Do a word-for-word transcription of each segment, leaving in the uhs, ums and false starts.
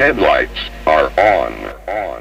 headlights are on, on.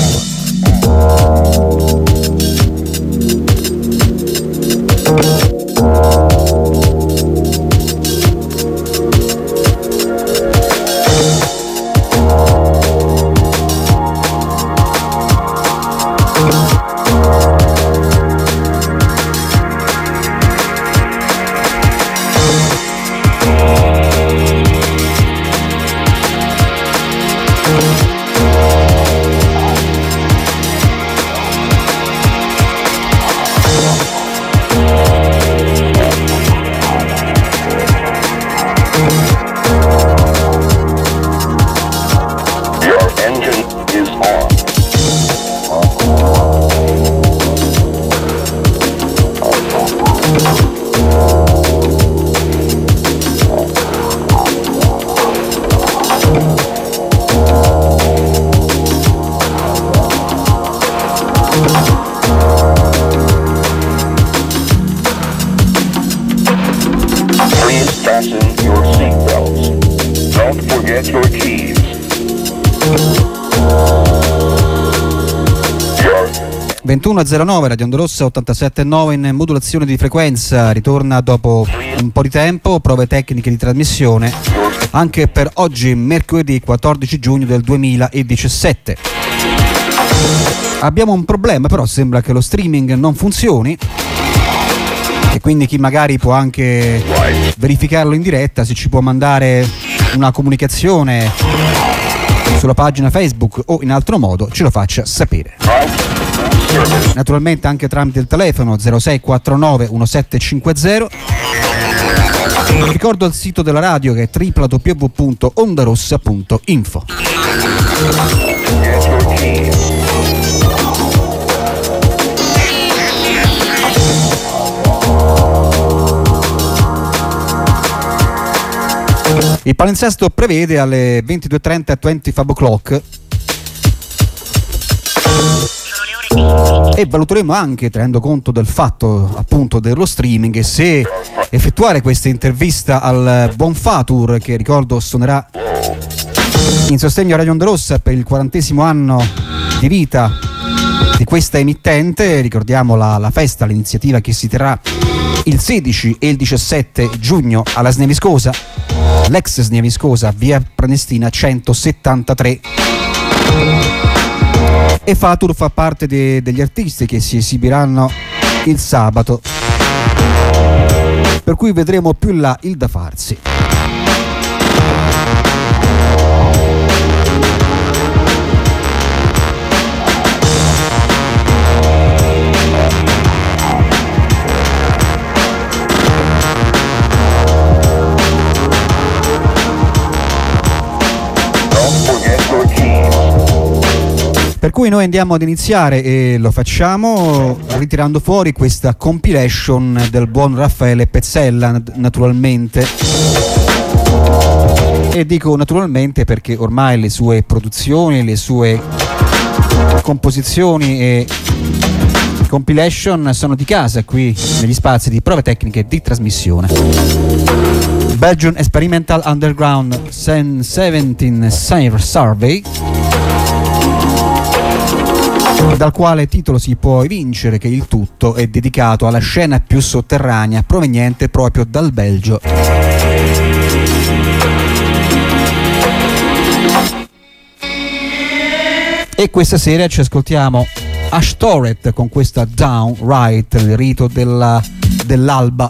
ventuno e zero nove, Radio Onda Rossa ottantasette e nove in modulazione di frequenza, ritorna dopo un po' di tempo, prove tecniche di trasmissione anche per oggi mercoledì quattordici giugno del duemiladiciassette. Abbiamo un problema, però sembra che lo streaming non funzioni e quindi chi magari può anche verificarlo in diretta, se ci può mandare una comunicazione sulla pagina Facebook o in altro modo ce lo faccia sapere. Naturalmente anche tramite il telefono zero sei quattro nove uno sette cinque zero. Ricordo il sito della radio che è w w w punto ondarossa punto info. Il palinsesto prevede alle ventidue e trenta ventifive o'clock e valuteremo anche, tenendo conto del fatto appunto dello streaming, se effettuare questa intervista al buon Fatur, che ricordo suonerà in sostegno a Radio Onda Rossa per il quarantesimo anno di vita di questa emittente. Ricordiamo la, la festa, l'iniziativa che si terrà il sedici e il diciassette giugno alla Snia Viscosa, l'ex Snia Viscosa, via Prenestina centosettantatré. E Fatur fa parte de, degli artisti che si esibiranno il sabato, per cui vedremo più in là il da farsi. Per cui noi andiamo ad iniziare e lo facciamo ritirando fuori questa compilation del buon Raffaele Pezzella, naturalmente. E dico naturalmente perché ormai le sue produzioni, le sue composizioni e compilation sono di casa qui negli spazi di prove tecniche di trasmissione. Belgian Experimental Underground diciassette Survey, dal quale titolo si può evincere che il tutto è dedicato alla scena più sotterranea proveniente proprio dal Belgio. E questa sera ci ascoltiamo Ashtoreth con questa Downright, il rito della, dell'alba.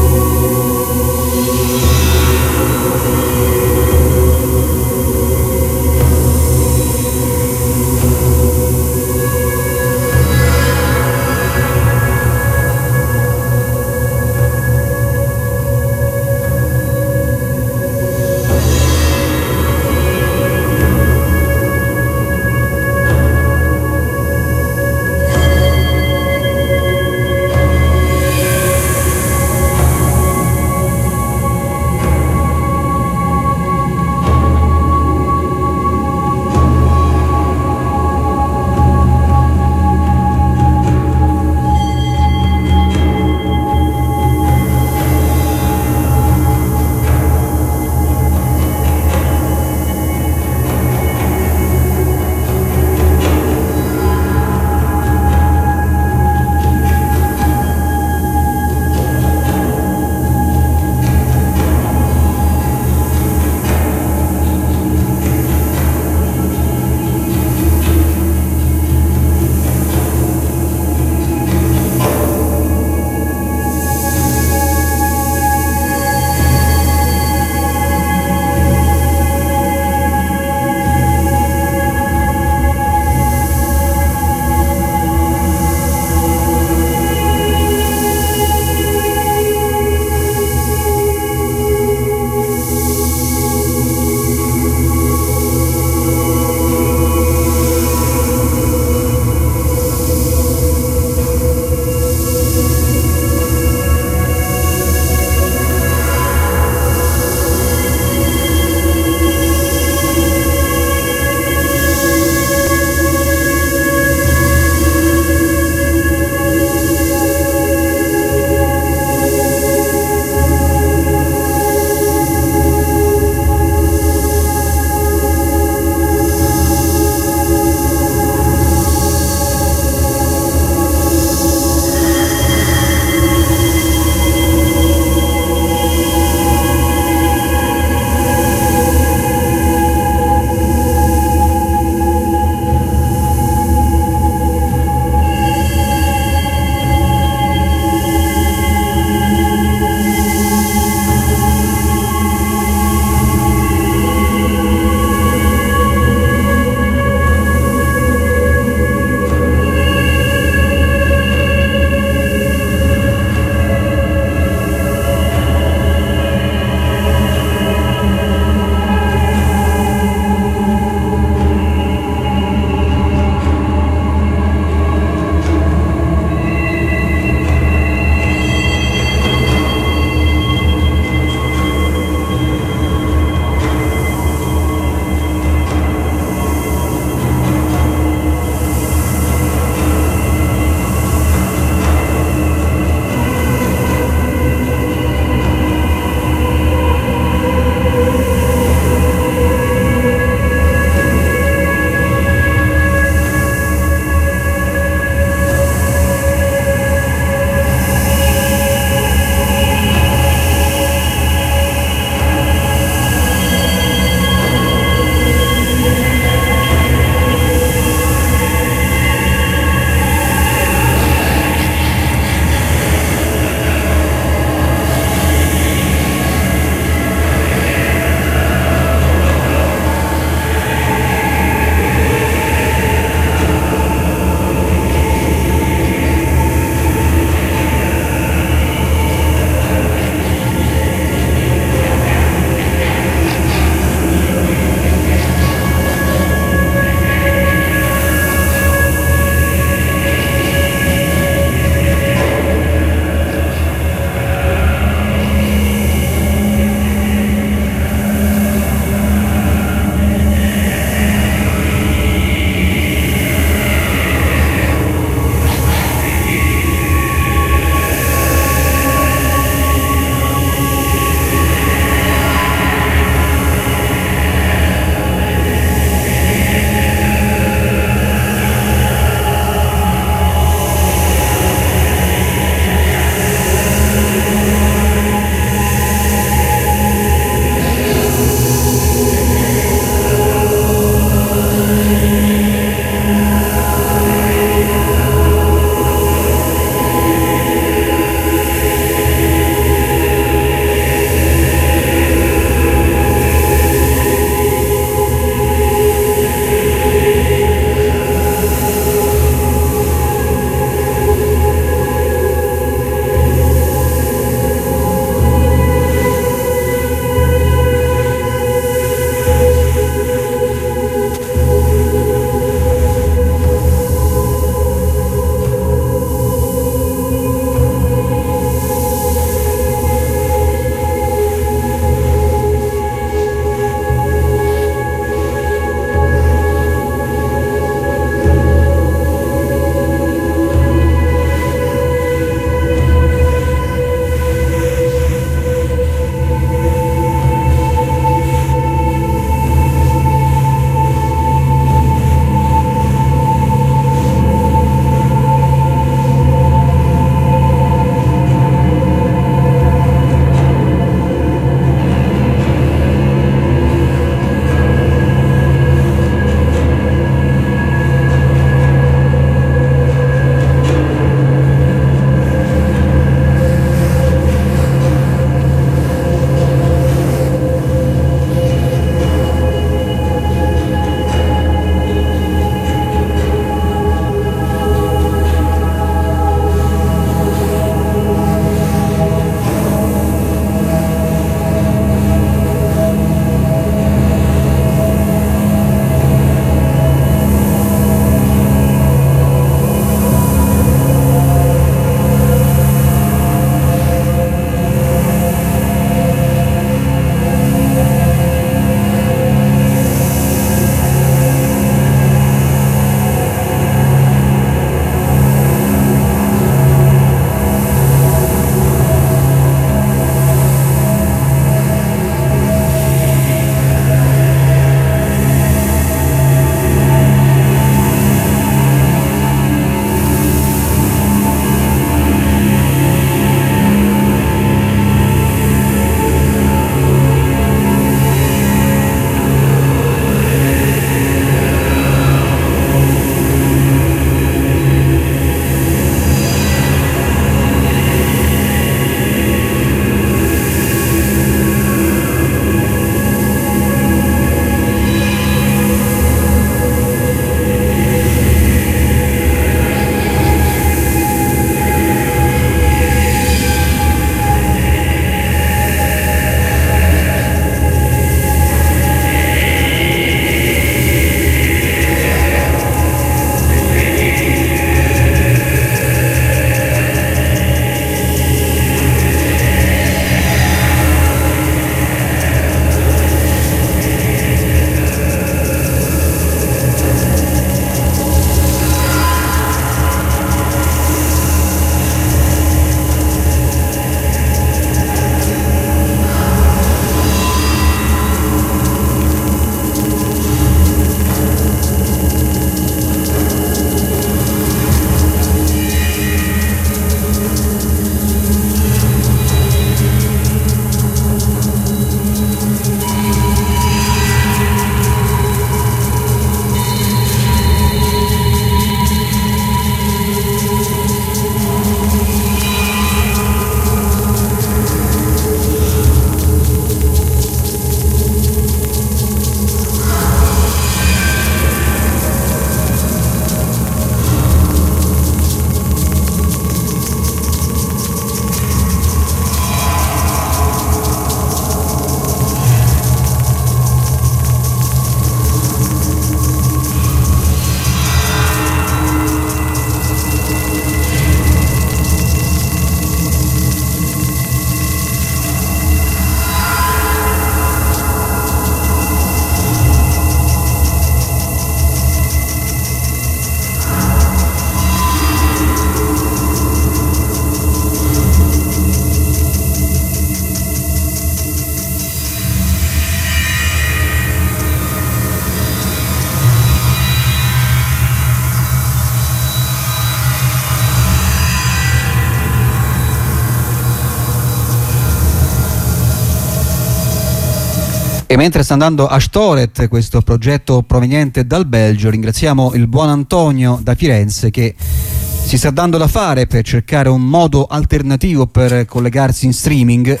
E mentre sta andando a Storet, questo progetto proveniente dal Belgio, ringraziamo il buon Antonio da Firenze che si sta dando da fare per cercare un modo alternativo per collegarsi in streaming.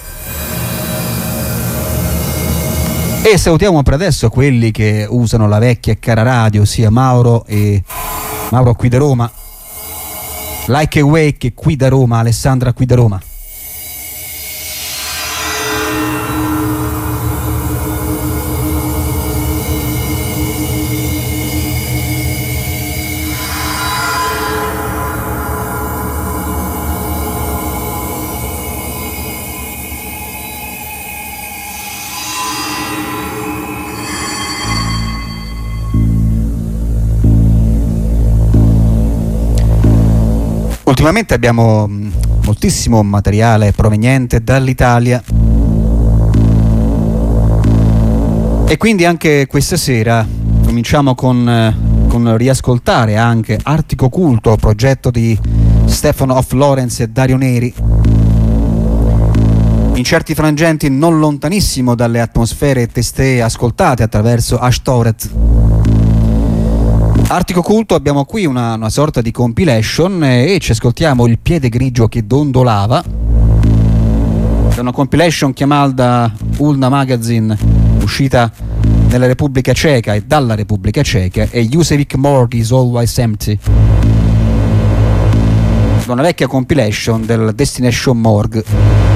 E salutiamo per adesso quelli che usano la vecchia e cara radio, sia Mauro e Mauro qui da Roma, Like Awake qui da Roma, Alessandra qui da Roma. Ultimamente abbiamo moltissimo materiale proveniente dall'Italia e quindi anche questa sera cominciamo con, con riascoltare anche Artico Culto, progetto di Stefano of Lorenz e Dario Neri, in certi frangenti non lontanissimo dalle atmosfere testee ascoltate attraverso Ashtoret. Artico Culto, abbiamo qui una, una sorta di compilation e, e ci ascoltiamo Il piede grigio che dondolava. È una compilation chiamata Ulna Magazine, uscita nella Repubblica Ceca e dalla Repubblica Ceca, e Jusevik Morgue is Always Empty, una vecchia compilation del Destination Morgue.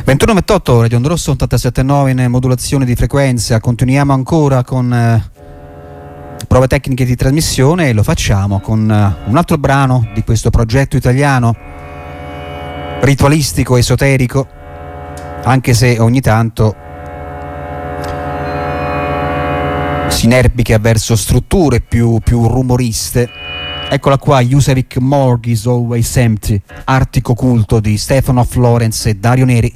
ventuno ventotto, Radio Onda Rossa ottantasette nove in modulazione di frequenza. Continuiamo ancora con eh, prove tecniche di trasmissione e lo facciamo con eh, un altro brano di questo progetto italiano ritualistico, esoterico, anche se ogni tanto si inerpica verso strutture più, più rumoriste. Eccola qua, Yusevik Morgue is Always Empty, Artico Culto di Stefano Florence e Dario Neri.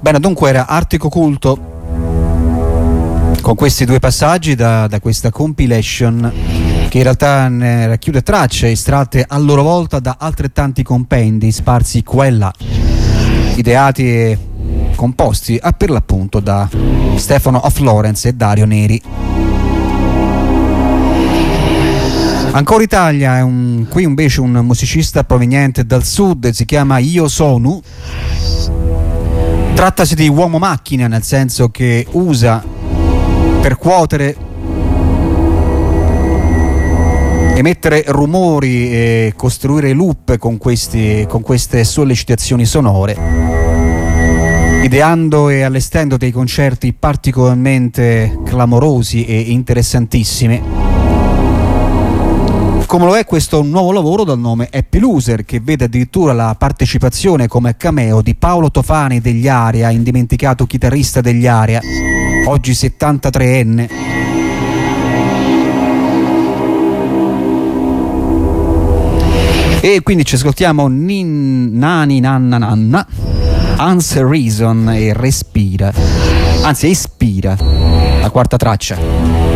Bene, dunque era Artico Culto con questi due passaggi da, da questa compilation, che in realtà ne racchiude tracce estratte a loro volta da altrettanti compendi sparsi qua e là, ideati e composti a per l'appunto da Stefano of Lawrence e Dario Neri. Ancora Italia, è un, qui invece un musicista proveniente dal sud, si chiama Io Sonu. Trattasi di uomo macchina, nel senso che usa, percuotere, emettere rumori e costruire loop con, questi, con queste sollecitazioni sonore, ideando e allestendo dei concerti particolarmente clamorosi e interessantissimi, come lo è questo nuovo lavoro dal nome Happy Loser, che vede addirittura la partecipazione come cameo di Paolo Tofani degli Aria, indimenticato chitarrista degli Aria, oggi settantatreenne. E quindi ci ascoltiamo nin, Nani Nanna Nanna, Answer Reason e Respira, anzi Ispira, la quarta traccia.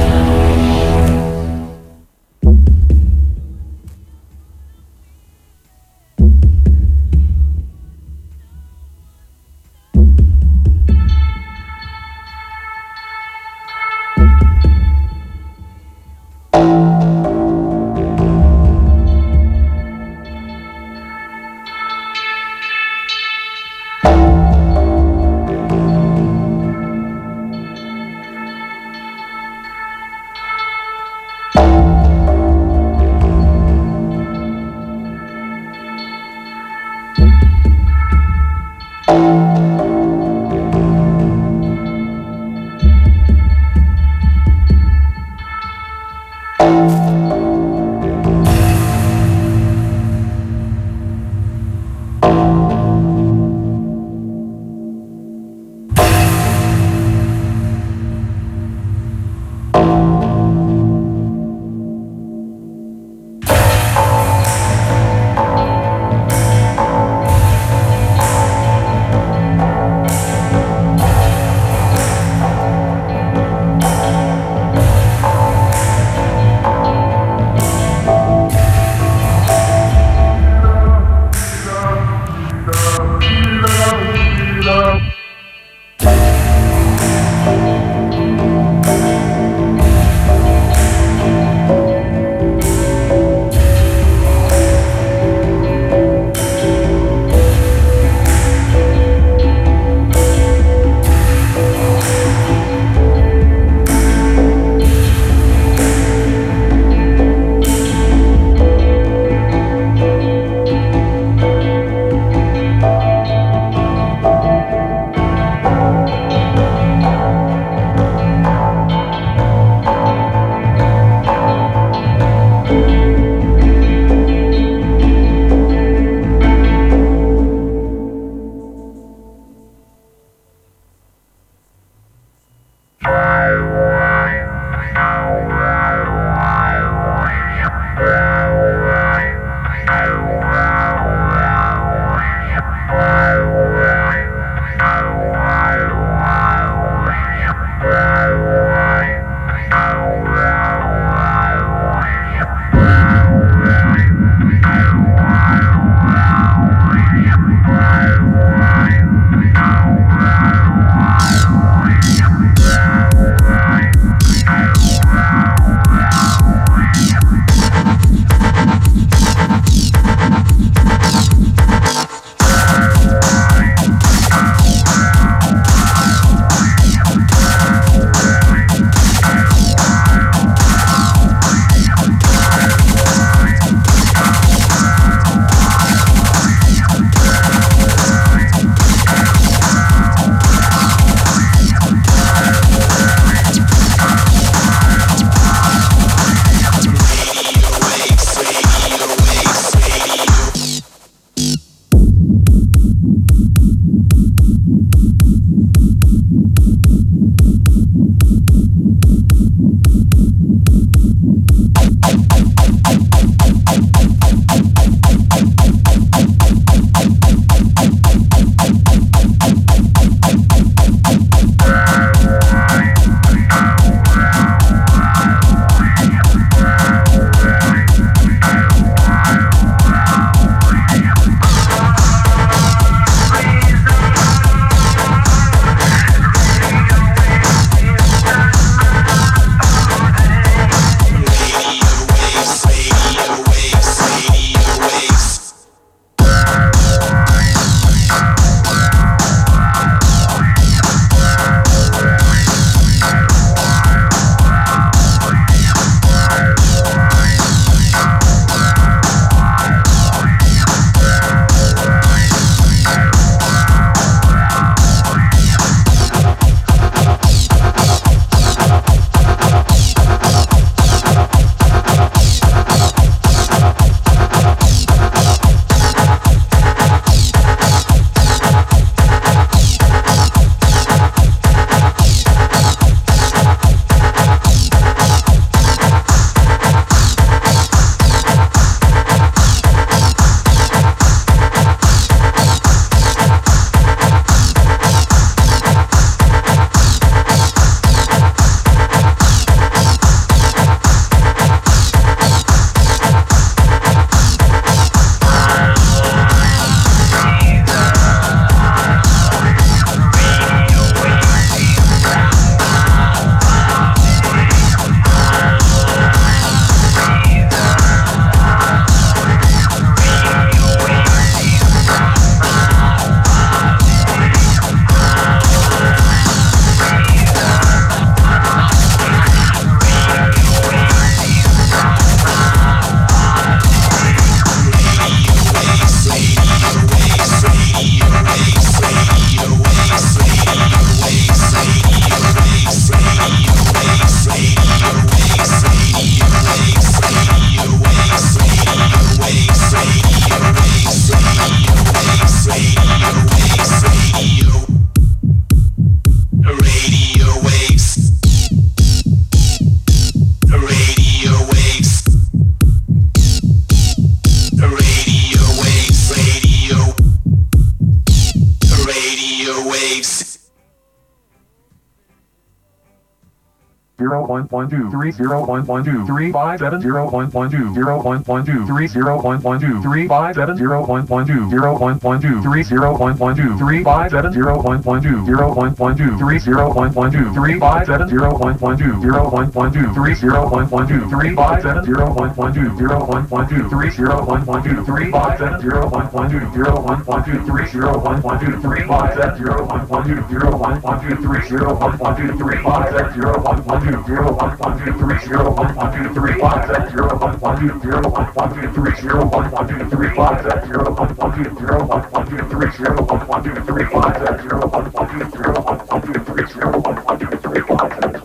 zero one one two three zero one one two three five seven zero one one two zero one one two three zero one one two three five seven zero one one two zero one one two three zero one one two three five seven zero one one two zero one one two three zero one one two three five seven zero one one two zero one one two three zero one one two three five seven zero one one two zero one one two three zero one one two three five seven zero one one two zero one one two three zero one one two three five seven zero one one two zero one one two three zero one one two three five seven zero one one two zero one one two three zero one one two three five seven zero one one two zero one one two three zero one one two three five seven zero one one two zero one one two three zero one one two three five seven zero one one two zero one one two three zero one one two three five seven.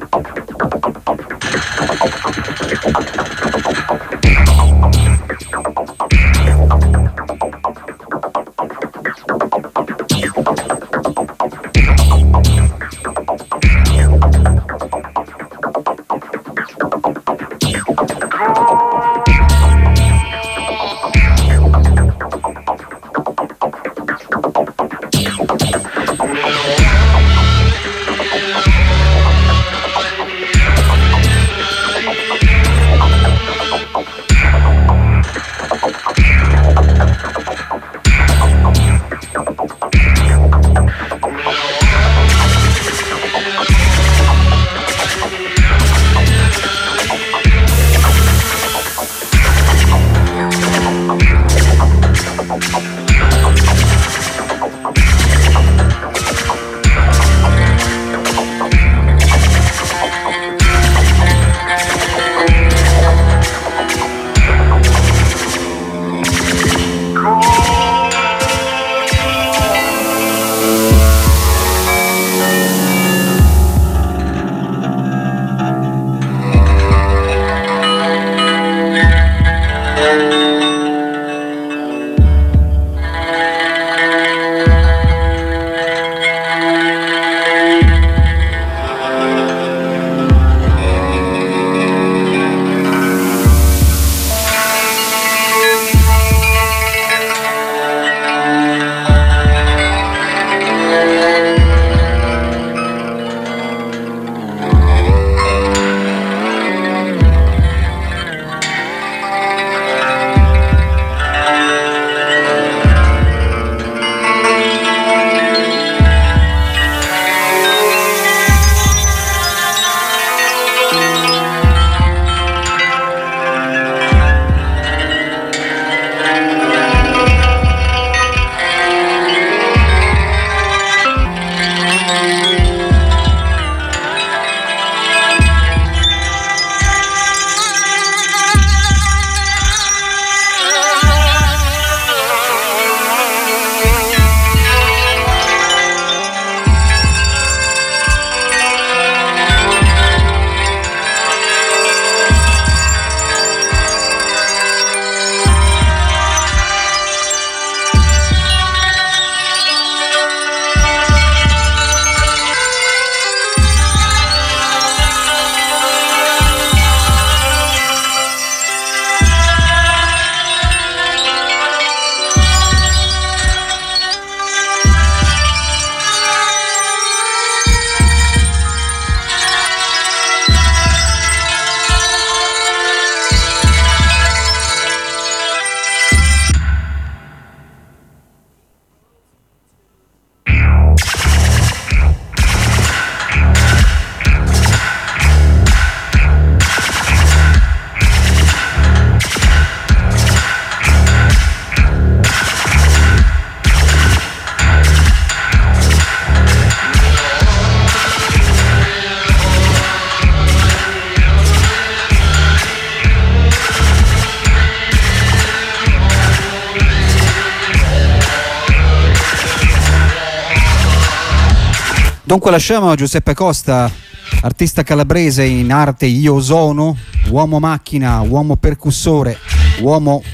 Dunque lasciamo Giuseppe Costa, artista calabrese in arte io sono, uomo macchina, uomo percussore, uomo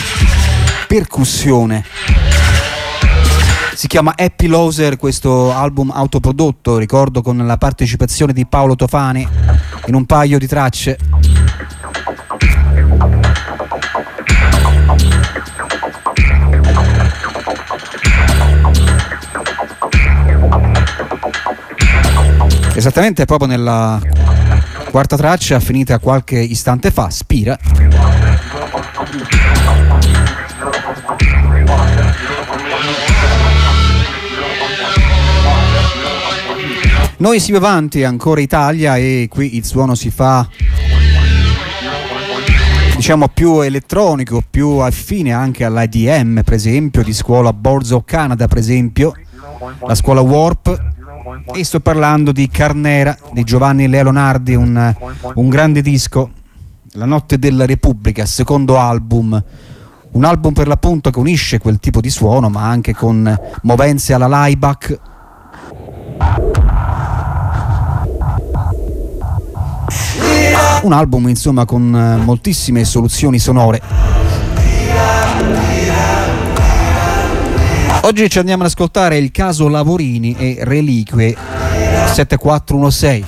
percussione. Si chiama Happy Loser questo album autoprodotto, ricordo, con la partecipazione di Paolo Tofani in un paio di tracce. Esattamente proprio nella Quarta traccia finita qualche istante fa, Spira. Noi si va avanti, ancora Italia, e qui il suono si fa, diciamo, più elettronico, più affine anche all'I D M, per esempio, di scuola Borzo Canada, per esempio, la scuola Warp. E sto parlando di Carnera, di Giovanni Leonardi, un, un grande disco, La notte della Repubblica, secondo album, un album per l'appunto che unisce quel tipo di suono, ma anche con movenze alla Laibach. Un album, insomma, con moltissime soluzioni sonore. Oggi ci andiamo ad ascoltare il caso Lavorini e Reliquie sette quattro uno sei.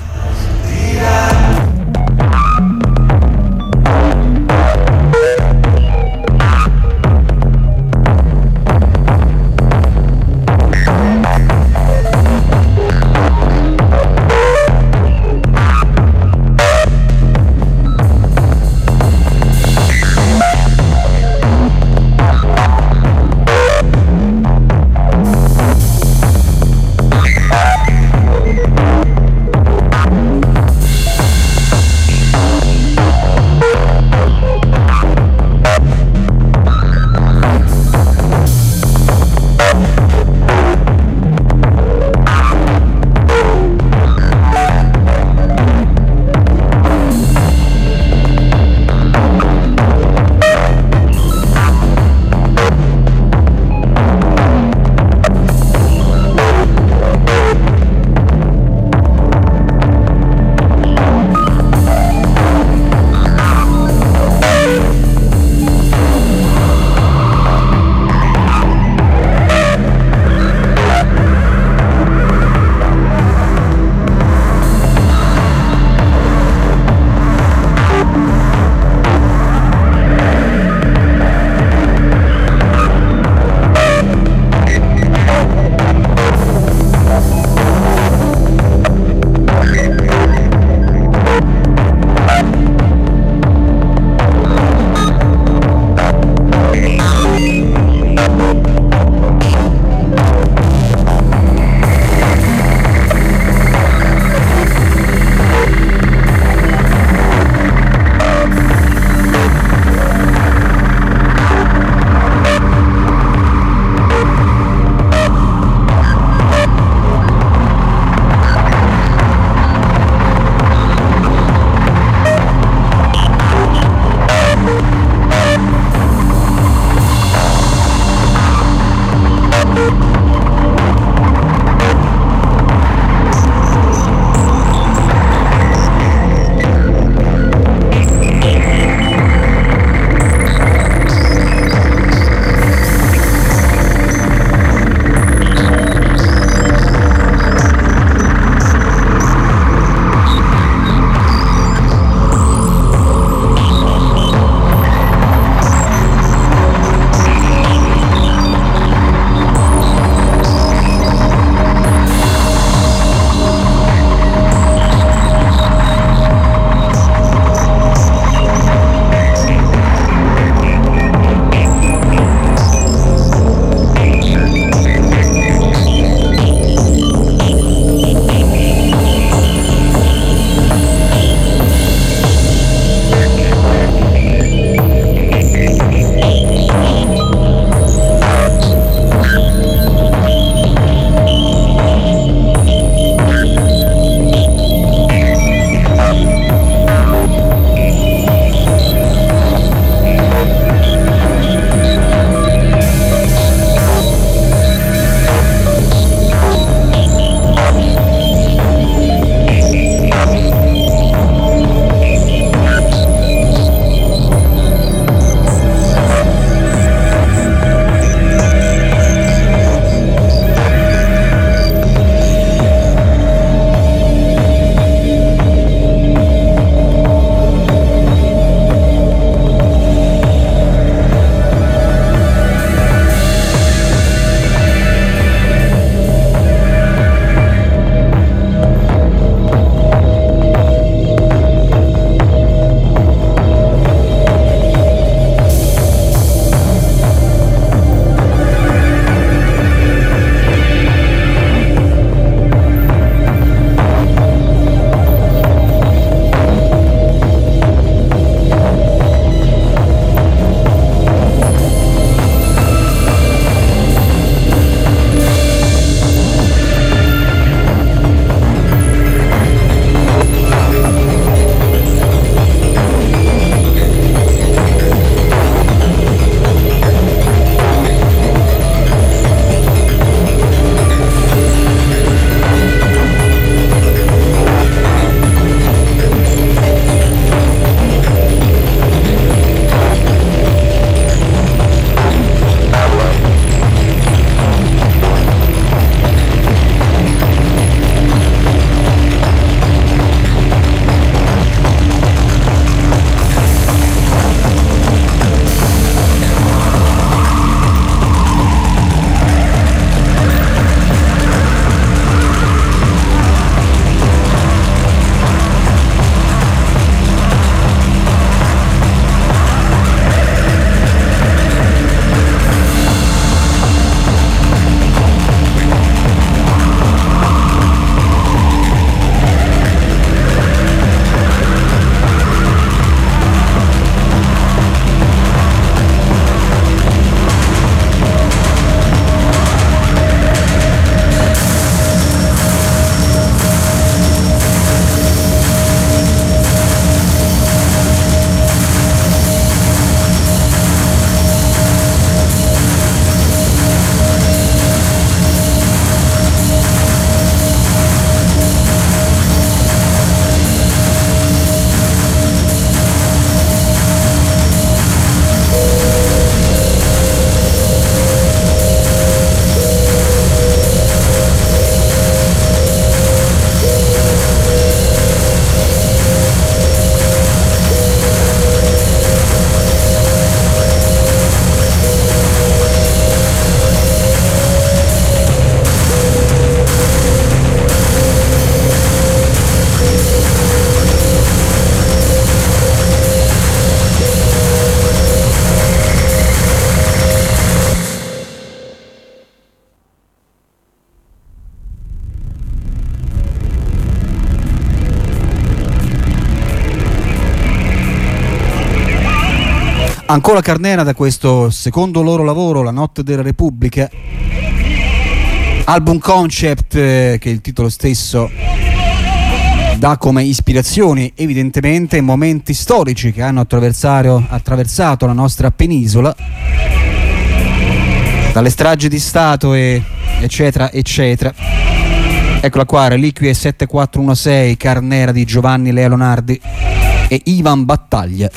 Ancora Carnera da questo secondo loro lavoro, La notte della Repubblica, album concept eh, che il titolo stesso dà come ispirazioni evidentemente momenti storici che hanno attraversato la nostra penisola, dalle stragi di Stato e eccetera eccetera. Eccola qua, Reliquie sette quattro uno sei, Carnera di Giovanni Lea Leonardi e Ivan Battaglia.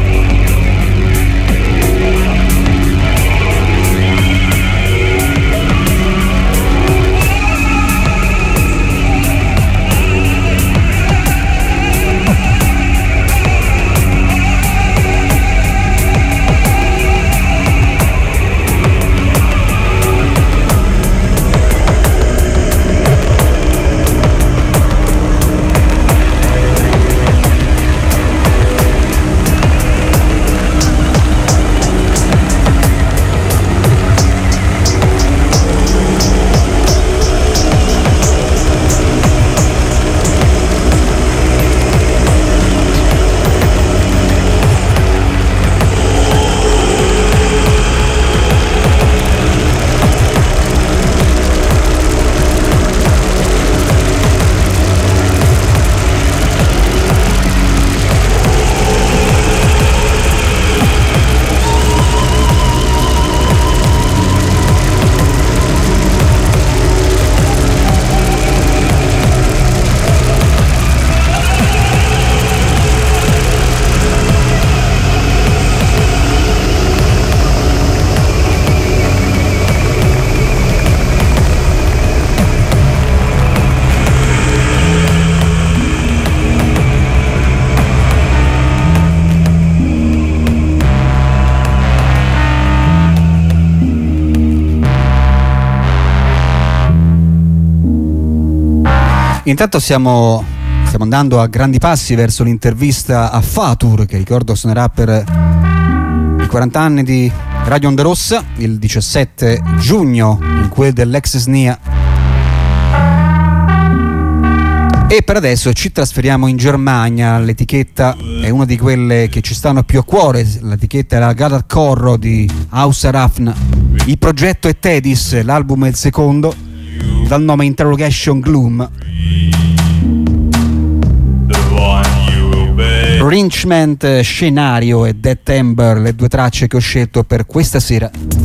Intanto siamo, stiamo andando a grandi passi verso l'intervista a Fatur, che ricordo suonerà per i quaranta anni di Radio Onda Rossa il diciassette giugno in quel dell'ex S N I A. E per adesso ci trasferiamo in Germania. L'etichetta è una di quelle che ci stanno più a cuore, l'etichetta è la Gadar Corro di Außer Rafn. Il progetto è Tedis, l'album è il secondo, dal nome Interrogation Gloom. Rinchment, Scenario e Dead Ember, le due tracce che ho scelto per questa sera.